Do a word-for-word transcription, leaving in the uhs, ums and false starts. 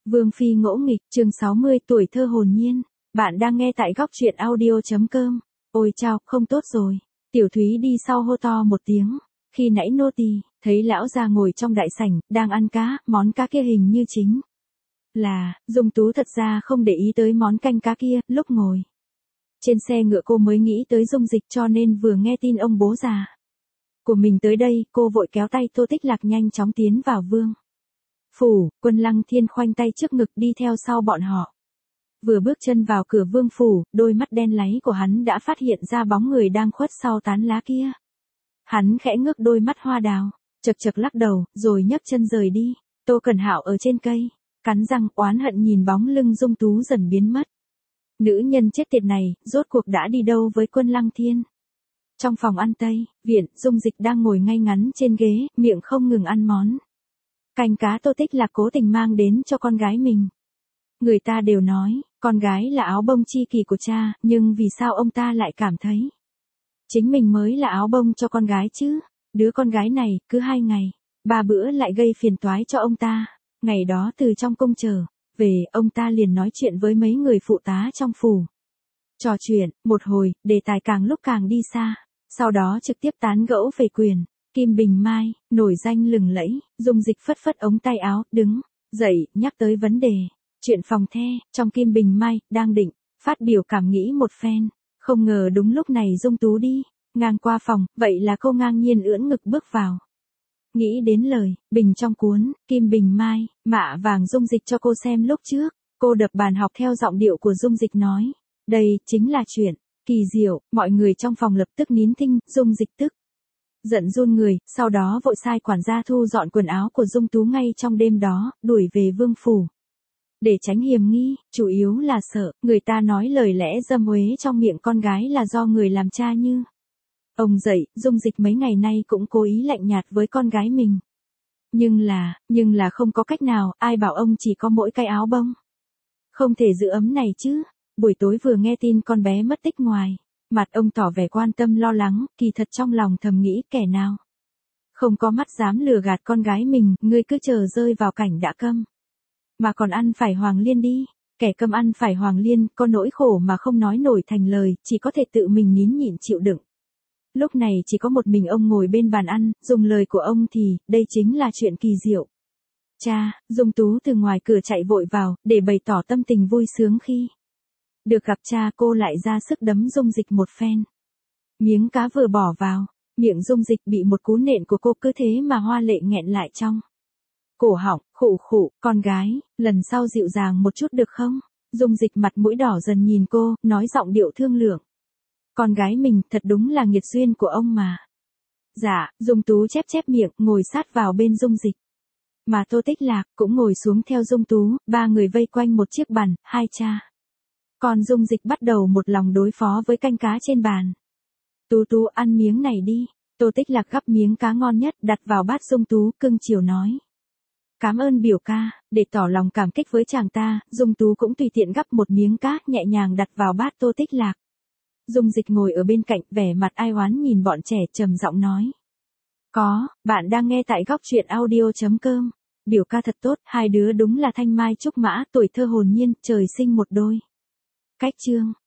Vương phi ngỗ nghịch, chương sáu mươi, tuổi thơ hồn nhiên. Bạn đang nghe tại góc truyện audio.com. Ôi chao, không tốt rồi. Tiểu Thúy đi sau hô to một tiếng. Khi nãy nô tỳ thấy lão già ngồi trong đại sảnh, đang ăn cá, món cá kia hình như chính là, Dung Tú thật ra không để ý tới món canh cá kia, lúc ngồi trên xe ngựa cô mới nghĩ tới Dung Dịch, cho nên vừa nghe tin ông bố già của mình tới đây, cô vội kéo tay Tô Tích Lạc nhanh chóng tiến vào vương phủ. Quân Lăng Thiên khoanh tay trước ngực đi theo sau bọn họ. Vừa bước chân vào cửa vương phủ, đôi mắt đen láy của hắn đã phát hiện ra bóng người đang khuất sau tán lá kia. Hắn khẽ ngước đôi mắt hoa đào, chật chật lắc đầu, rồi nhấc chân rời đi. Tô Cẩn Hạo ở trên cây, cắn răng oán hận nhìn bóng lưng Dung Tú dần biến mất. Nữ nhân chết tiệt này, rốt cuộc đã đi đâu với Quân Lăng Thiên? Trong phòng ăn Tây viện, Dung Dịch đang ngồi ngay ngắn trên ghế, miệng không ngừng ăn món canh cá Tô Tích Lạc cố tình mang đến cho con gái mình. Người ta đều nói, con gái là áo bông chi kỷ của cha, nhưng vì sao ông ta lại cảm thấy chính mình mới là áo bông cho con gái chứ? Đứa con gái này, cứ hai ngày, ba bữa lại gây phiền toái cho ông ta. Ngày đó từ trong cung trở về, ông ta liền nói chuyện với mấy người phụ tá trong phủ. Trò chuyện, một hồi, đề tài càng lúc càng đi xa. Sau đó trực tiếp tán gẫu về quyền Kim Bình Mai, nổi danh lừng lẫy. Dung Dịch phất phất ống tay áo, đứng dậy, nhắc tới vấn đề chuyện phòng the, trong Kim Bình Mai, đang định phát biểu cảm nghĩ một phen. Không ngờ đúng lúc này Dung Tú đi ngang qua phòng, vậy là cô ngang nhiên ưỡn ngực bước vào. Nghĩ đến lời bình trong cuốn Kim Bình Mai, mạ vàng Dung Dịch cho cô xem lúc trước, cô đập bàn học theo giọng điệu của Dung Dịch nói, đây chính là chuyện kỳ diệu. Mọi người trong phòng lập tức nín thinh. Dung Dịch tức giận run người, sau đó vội sai quản gia thu dọn quần áo của Dung Tú ngay trong đêm đó, đuổi về vương phủ. Để tránh hiềm nghi, chủ yếu là sợ người ta nói lời lẽ dâm uế trong miệng con gái là do người làm cha như ông dậy. Dung Dịch mấy ngày nay cũng cố ý lạnh nhạt với con gái mình. Nhưng là, nhưng là không có cách nào, ai bảo ông chỉ có mỗi cái áo bông không thể giữ ấm này chứ. Buổi tối vừa nghe tin con bé mất tích ngoài mặt ông tỏ vẻ quan tâm lo lắng, kỳ thật trong lòng thầm nghĩ kẻ nào không có mắt dám lừa gạt con gái mình, ngươi cứ chờ rơi vào cảnh đã câm mà còn ăn phải hoàng liên đi. Kẻ câm ăn phải hoàng liên, có nỗi khổ mà không nói nổi thành lời, chỉ có thể tự mình nín nhịn chịu đựng. Lúc này chỉ có một mình ông ngồi bên bàn ăn, dùng lời của ông thì, đây chính là chuyện kỳ diệu. Cha, Dung Tú từ ngoài cửa chạy vội vào, để bày tỏ tâm tình vui sướng khi được gặp cha. Cô lại ra sức đấm Dung Dịch một phen. Miếng cá vừa bỏ vào miệng Dung Dịch bị một cú nện của cô cứ thế mà hoa lệ nghẹn lại trong cổ họng. Khụ khụ, con gái, lần sau dịu dàng một chút được không? Dung Dịch mặt mũi đỏ dần nhìn cô, nói giọng điệu thương lượng. Con gái mình thật đúng là nghiệt duyên của ông mà. Dạ, Dung Tú chép chép miệng, ngồi sát vào bên Dung Dịch. Mà Tô Tích Lạc cũng ngồi xuống theo Dung Tú, ba người vây quanh một chiếc bàn, hai cha còn Dung Dịch bắt đầu một lòng đối phó với canh cá trên bàn. Tú Tú ăn miếng này đi. Tô Tích Lạc gắp miếng cá ngon nhất đặt vào bát Dung Tú, cưng chiều nói. Cảm ơn biểu ca. Để tỏ lòng cảm kích với chàng ta, Dung Tú cũng tùy tiện gắp một miếng cá nhẹ nhàng đặt vào bát Tô Tích Lạc. Dung Dịch ngồi ở bên cạnh, vẻ mặt ai oán nhìn bọn trẻ, trầm giọng nói. Có, bạn đang nghe tại góc truyện audio.com. Biểu ca thật tốt, hai đứa đúng là thanh mai trúc mã, tuổi thơ hồn nhiên, trời sinh một đôi. Cách chương.